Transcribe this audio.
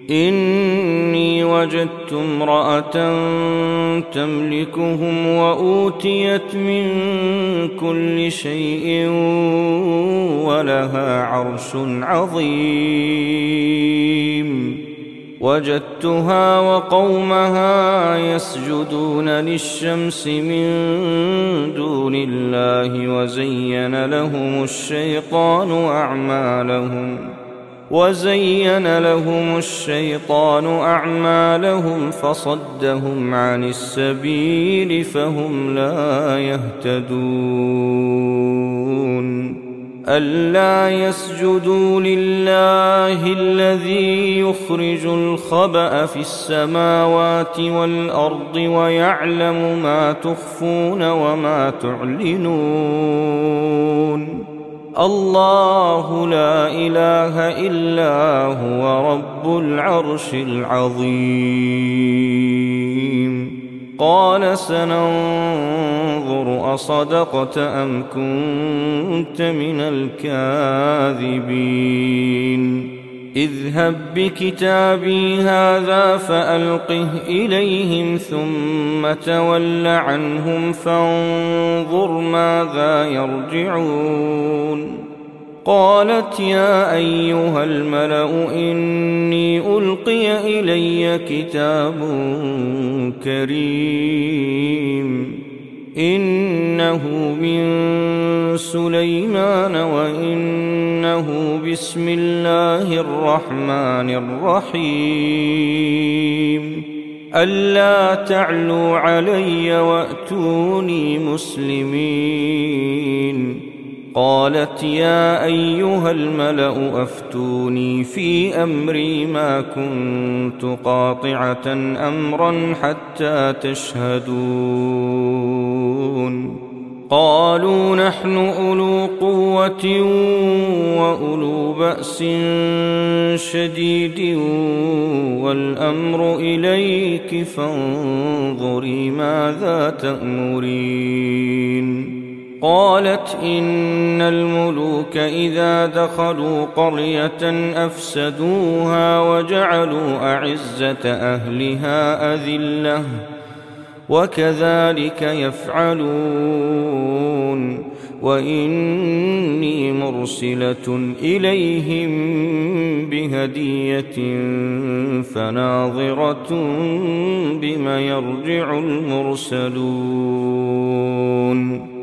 إني وجدت امرأة تملكهم وأوتيت من كل شيء ولها عرش عظيم وجدتها وقومها يسجدون للشمس من دون الله وزين لهم الشيطان أعمالهم فصدهم عن السبيل فهم لا يهتدون ألا يسجدوا لله الذي يخرج الخبأ في السماوات والأرض ويعلم ما تخفون وما تعلنون الله لا إله إلا هو رب العرش العظيم قال سننظر أصدقت أم كنت من الكاذبين اذهب بكتابي هذا فألقه إليهم ثم تول عنهم فانظر ماذا يرجعون قالت يا أيها الملأ إني ألقي إلي كتاب كريم إنه من سليمان وإنه بسم الله الرحمن الرحيم ألا تعلوا علي وأتوني مسلمين قالت يا أيها الملأ أفتوني في أمري ما كنت قاطعة أمرا حتى تشهدون قالوا نحن أولو قوة وأولو بأس شديد والأمر إليك فانظري ماذا تأمرين قالت إن الملوك إذا دخلوا قرية أفسدوها وجعلوا أعزة أهلها أذلة وكذلك يفعلون وإني مرسلة إليهم بهدية فناظرة بما يرجع المرسلون